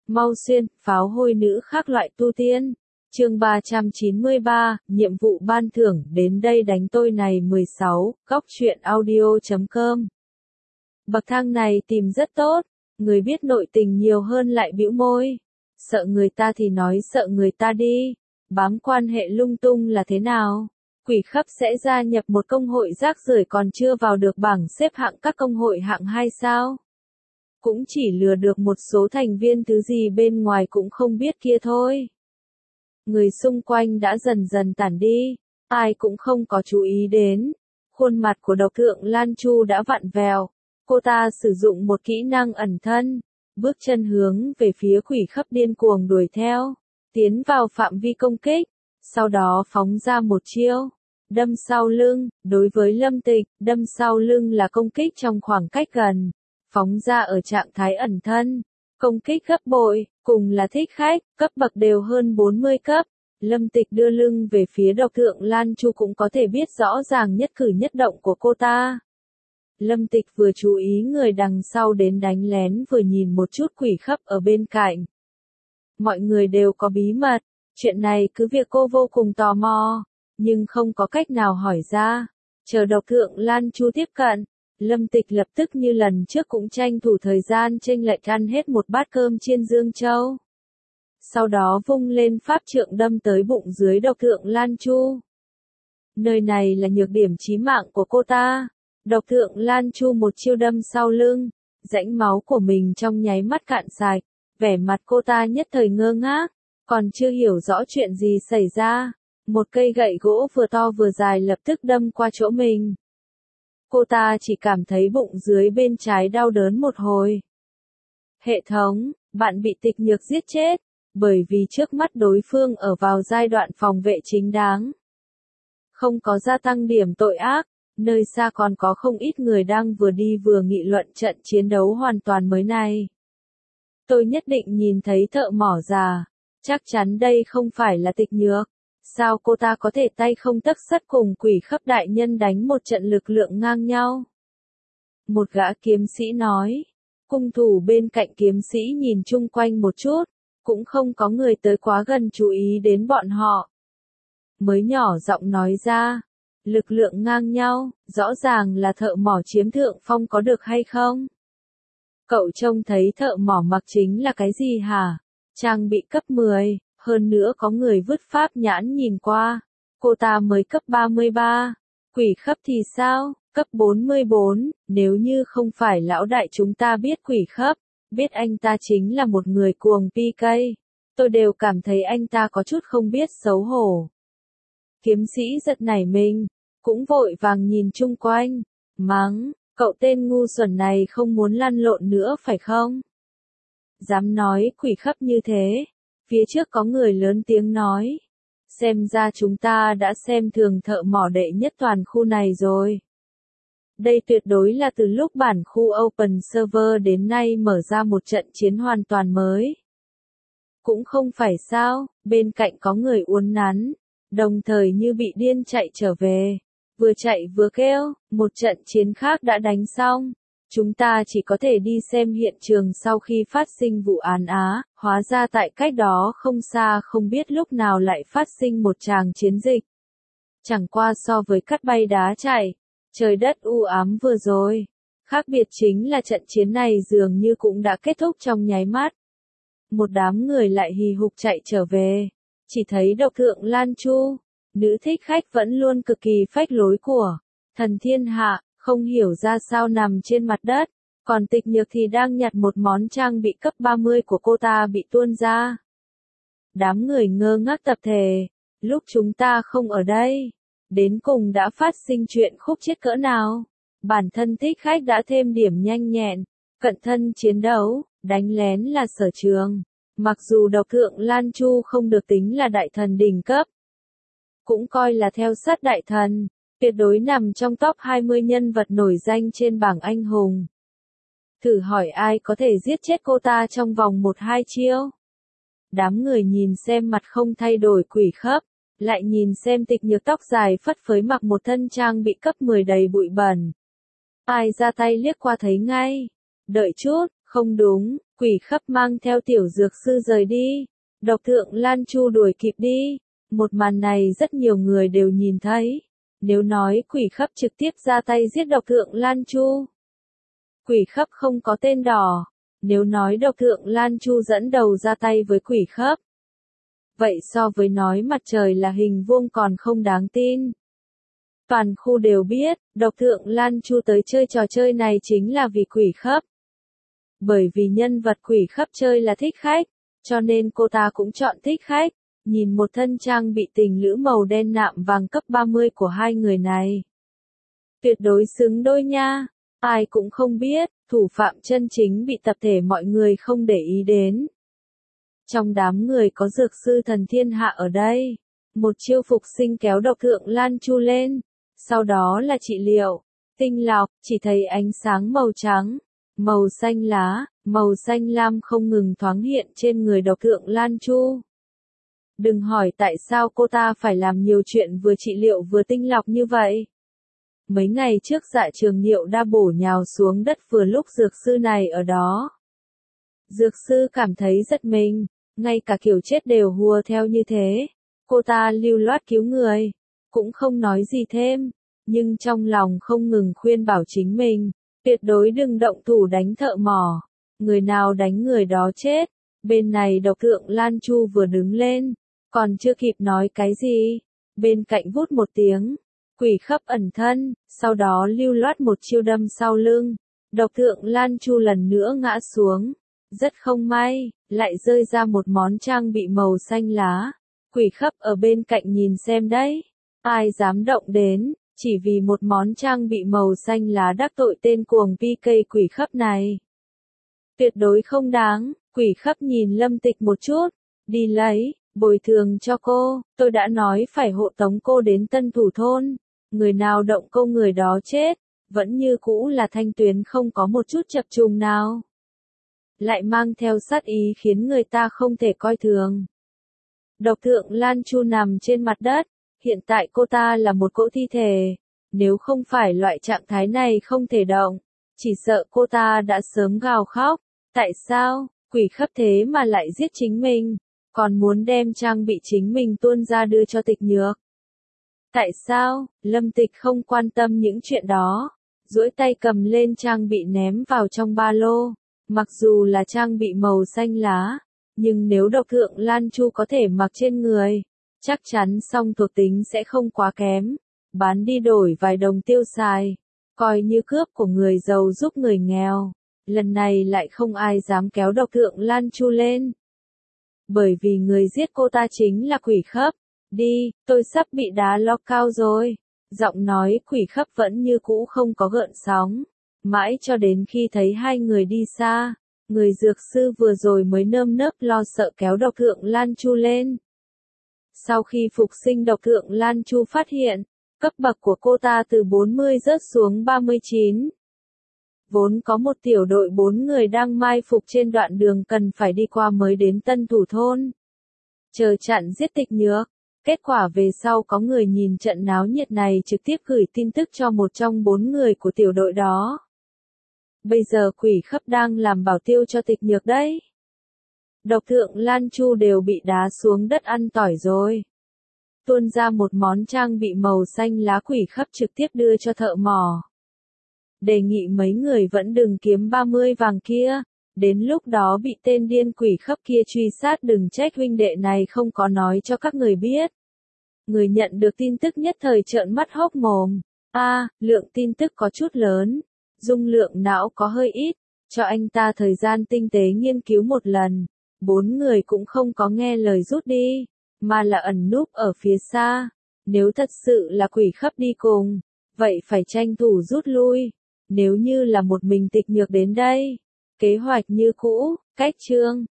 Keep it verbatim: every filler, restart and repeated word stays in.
Mau xuyên, pháo hôi nữ khác loại tu tiên. Chương ba trăm chín mươi ba, nhiệm vụ ban thưởng, đến đây đánh tôi này mười sáu, góc truyện audio chấm com. Bậc thang này tìm rất tốt, người biết nội tình nhiều hơn lại bĩu môi. Sợ người ta thì nói sợ người ta đi, bám quan hệ lung tung là thế nào? Quỷ khắp sẽ gia nhập một công hội rác rưởi còn chưa vào được bảng xếp hạng các công hội hạng hai sao? Cũng chỉ lừa được một số thành viên thứ gì bên ngoài cũng không biết kia thôi. Người xung quanh đã dần dần tản đi, ai cũng không có chú ý đến. Khuôn mặt của độc thượng Lan Chu đã vặn vẹo, cô ta sử dụng một kỹ năng ẩn thân, bước chân hướng về phía quỷ khắp điên cuồng đuổi theo, tiến vào phạm vi công kích, sau đó phóng ra một chiêu, đâm sau lưng. Đối với Lâm Tịch, đâm sau lưng là công kích trong khoảng cách gần, phóng ra ở trạng thái ẩn thân, công kích gấp bội, cùng là thích khách, cấp bậc đều hơn bốn mươi cấp. Lâm Tịch đưa lưng về phía độc thượng Lan Chu cũng có thể biết rõ ràng nhất cử nhất động của cô ta. Lâm Tịch vừa chú ý người đằng sau đến đánh lén vừa nhìn một chút quỷ khắp ở bên cạnh. Mọi người đều có bí mật, chuyện này cứ việc cô vô cùng tò mò, nhưng không có cách nào hỏi ra. Chờ độc thượng Lan Chu tiếp cận, Lâm Tịch lập tức như lần trước cũng tranh thủ thời gian chênh lệch ăn hết một bát cơm chiên Dương Châu. Sau đó vung lên pháp trượng đâm tới bụng dưới độc thượng Lan Chu. Nơi này là nhược điểm chí mạng của cô ta. Độc thượng Lan Chu một chiêu đâm sau lưng, rãnh máu của mình trong nháy mắt cạn sạch, vẻ mặt cô ta nhất thời ngơ ngác, còn chưa hiểu rõ chuyện gì xảy ra. Một cây gậy gỗ vừa to vừa dài lập tức đâm qua chỗ mình. Cô ta chỉ cảm thấy bụng dưới bên trái đau đớn một hồi. Hệ thống, bạn bị tịch nhược giết chết, bởi vì trước mắt đối phương ở vào giai đoạn phòng vệ chính đáng. Không có gia tăng điểm tội ác, nơi xa còn có không ít người đang vừa đi vừa nghị luận trận chiến đấu hoàn toàn mới này. Tôi nhất định nhìn thấy thợ mỏ già, chắc chắn đây không phải là tịch nhược. Sao cô ta có thể tay không tấc sắt cùng quỷ khắp đại nhân đánh một trận lực lượng ngang nhau? Một gã kiếm sĩ nói. Cung thủ bên cạnh kiếm sĩ nhìn chung quanh một chút, cũng không có người tới quá gần chú ý đến bọn họ. Mới nhỏ giọng nói ra, lực lượng ngang nhau, rõ ràng là thợ mỏ chiếm thượng phong có được hay không? Cậu trông thấy thợ mỏ mặc chính là cái gì hả? Trang bị cấp mười. Hơn nữa có người vứt pháp nhãn nhìn qua, cô ta mới cấp ba mươi ba, quỷ khắp thì sao, cấp bốn mươi bốn, nếu như không phải lão đại chúng ta biết quỷ khắp, biết anh ta chính là một người cuồng pê ca, tôi đều cảm thấy anh ta có chút không biết xấu hổ. Kiếm sĩ giật nảy mình, cũng vội vàng nhìn chung quanh, mắng, cậu tên ngu xuẩn này không muốn lăn lộn nữa phải không? Dám nói quỷ khắp như thế. Phía trước có người lớn tiếng nói. Xem ra chúng ta đã xem thường thợ mỏ đệ nhất toàn khu này rồi. Đây tuyệt đối là từ lúc bản khu Open Server đến nay mở ra một trận chiến hoàn toàn mới. Cũng không phải sao, bên cạnh có người uốn nắn, đồng thời như bị điên chạy trở về. Vừa chạy vừa kêu, một trận chiến khác đã đánh xong. Chúng ta chỉ có thể đi xem hiện trường sau khi phát sinh vụ án á, hóa ra tại cách đó không xa không biết lúc nào lại phát sinh một tràng chiến dịch. Chẳng qua so với cắt bay đá chạy, trời đất u ám vừa rồi. Khác biệt chính là trận chiến này dường như cũng đã kết thúc trong nháy mắt. Một đám người lại hì hục chạy trở về, chỉ thấy độc thượng Lan Chu, nữ thích khách vẫn luôn cực kỳ phách lối của thần thiên hạ. Không hiểu ra sao nằm trên mặt đất, còn tịch nhược thì đang nhặt một món trang bị cấp ba mươi của cô ta bị tuôn ra. Đám người ngơ ngác tập thể, lúc chúng ta không ở đây, đến cùng đã phát sinh chuyện khúc chết cỡ nào. Bản thân thích khách đã thêm điểm nhanh nhẹn, cận thân chiến đấu, đánh lén là sở trường. Mặc dù độc thượng Lan Chu không được tính là đại thần đỉnh cấp, cũng coi là theo sát đại thần. Tuyệt đối nằm trong top hai mươi nhân vật nổi danh trên bảng anh hùng. Thử hỏi ai có thể giết chết cô ta trong vòng một hai chiêu? Đám người nhìn xem mặt không thay đổi quỷ khắp, lại nhìn xem tịch nhược tóc dài phất phới mặc một thân trang bị cấp mười đầy bụi bẩn. Ai ra tay liếc qua thấy ngay. Đợi chút, Không đúng, quỷ khắp mang theo tiểu dược sư rời đi. Độc thượng Lan Chu đuổi kịp đi. Một màn này rất nhiều người đều nhìn thấy. Nếu nói quỷ khắp trực tiếp ra tay giết độc thượng Lan Chu. Quỷ khắp không có tên đỏ. Nếu nói độc thượng Lan Chu dẫn đầu ra tay với quỷ khắp. Vậy so với nói mặt trời là hình vuông còn không đáng tin. Toàn khu đều biết, độc thượng Lan Chu tới chơi trò chơi này chính là vì quỷ khắp. Bởi vì nhân vật quỷ khắp chơi là thích khách, cho nên cô ta cũng chọn thích khách. Nhìn một thân trang bị tình lữ màu đen nạm vàng cấp ba mươi của hai người này. Tuyệt đối xứng đôi nha. Ai cũng không biết, thủ phạm chân chính bị tập thể mọi người không để ý đến. Trong đám người có dược sư thần thiên hạ ở đây. Một chiêu phục sinh kéo độc thượng Lan Chu lên. Sau đó là trị liệu. Tinh lọc, chỉ thấy ánh sáng màu trắng, màu xanh lá, màu xanh lam không ngừng thoáng hiện trên người độc thượng Lan Chu. Đừng hỏi tại sao cô ta phải làm nhiều chuyện vừa trị liệu vừa tinh lọc như vậy. Mấy ngày trước Dạ Trường Nhiệu đã bổ nhào xuống đất vừa lúc dược sư này ở đó. Dược sư cảm thấy rất mình, ngay cả kiểu chết đều hùa theo như thế. Cô ta lưu loát cứu người, cũng không nói gì thêm, nhưng trong lòng không ngừng khuyên bảo chính mình, tuyệt đối đừng động thủ đánh thợ mỏ. Người nào đánh người đó chết. Bên này độc thượng Lan Chu vừa đứng lên, còn chưa kịp nói cái gì, bên cạnh vút một tiếng, quỷ khắp ẩn thân, sau đó lưu loát một chiêu đâm sau lưng, độc thượng Lan Chu lần nữa ngã xuống, rất không may, lại rơi ra một món trang bị màu xanh lá, quỷ khắp ở bên cạnh nhìn xem đấy, ai dám động đến, chỉ vì một món trang bị màu xanh lá đắc tội tên cuồng pê ca quỷ khắp này. Tuyệt đối không đáng, quỷ khắp nhìn Lâm Tịch một chút, đi lấy. Bồi thường cho cô, tôi đã nói phải hộ tống cô đến Tân Thủ Thôn. Người nào động cô người đó chết, vẫn như cũ là Thanh Tuyến không có một chút chập trùng nào. Lại mang theo sát ý khiến người ta không thể coi thường. Độc thượng Lan Chu nằm trên mặt đất, hiện tại cô ta là một cỗ thi thể. Nếu không phải loại trạng thái này không thể động, chỉ sợ cô ta đã sớm gào khóc. Tại sao, quỷ khắp thế mà lại giết chính mình? Còn muốn đem trang bị chính mình tuôn ra đưa cho Tịch Nhược. Tại sao, Lâm Tịch không quan tâm những chuyện đó, duỗi tay cầm lên trang bị ném vào trong ba lô, mặc dù là trang bị màu xanh lá, nhưng nếu độc thượng Lan Chu có thể mặc trên người, chắc chắn song thuộc tính sẽ không quá kém, bán đi đổi vài đồng tiêu xài, coi như cướp của người giàu giúp người nghèo, lần này lại không ai dám kéo độc thượng Lan Chu lên. Bởi vì người giết cô ta chính là quỷ khắp. Đi, tôi sắp bị đá lo cao rồi. Giọng nói quỷ khắp vẫn như cũ không có gợn sóng. Mãi cho đến khi thấy hai người đi xa, người dược sư vừa rồi mới nơm nớp lo sợ kéo độc thượng Lan Chu lên. Sau khi phục sinh độc thượng Lan Chu phát hiện, cấp bậc của cô ta từ bốn mươi rớt xuống ba mươi chín. Vốn có một tiểu đội bốn người đang mai phục trên đoạn đường cần phải đi qua mới đến Tân Thủ Thôn. Chờ chặn giết Tịch Nhược. Kết quả về sau có người nhìn trận náo nhiệt này trực tiếp gửi tin tức cho một trong bốn người của tiểu đội đó. Bây giờ quỷ khắp đang làm bảo tiêu cho Tịch Nhược đấy. Độc thượng Lan Chu đều bị đá xuống đất ăn tỏi rồi. Tuôn ra một món trang bị màu xanh lá, quỷ khắp trực tiếp đưa cho thợ mỏ. Đề nghị mấy người vẫn đừng kiếm ba mươi vàng kia, đến lúc đó bị tên điên quỷ khắp kia truy sát đừng trách huynh đệ này không có nói cho các người biết. Người nhận được tin tức nhất thời trợn mắt hốc mồm. A, à, lượng tin tức có chút lớn, dung lượng não có hơi ít, cho anh ta thời gian tinh tế nghiên cứu một lần. Bốn người cũng không có nghe lời rút đi, mà là ẩn núp ở phía xa. Nếu thật sự là quỷ khắp đi cùng, vậy phải tranh thủ rút lui. Nếu như là một mình Tịch Nhược đến đây, kế hoạch như cũ, cách chương.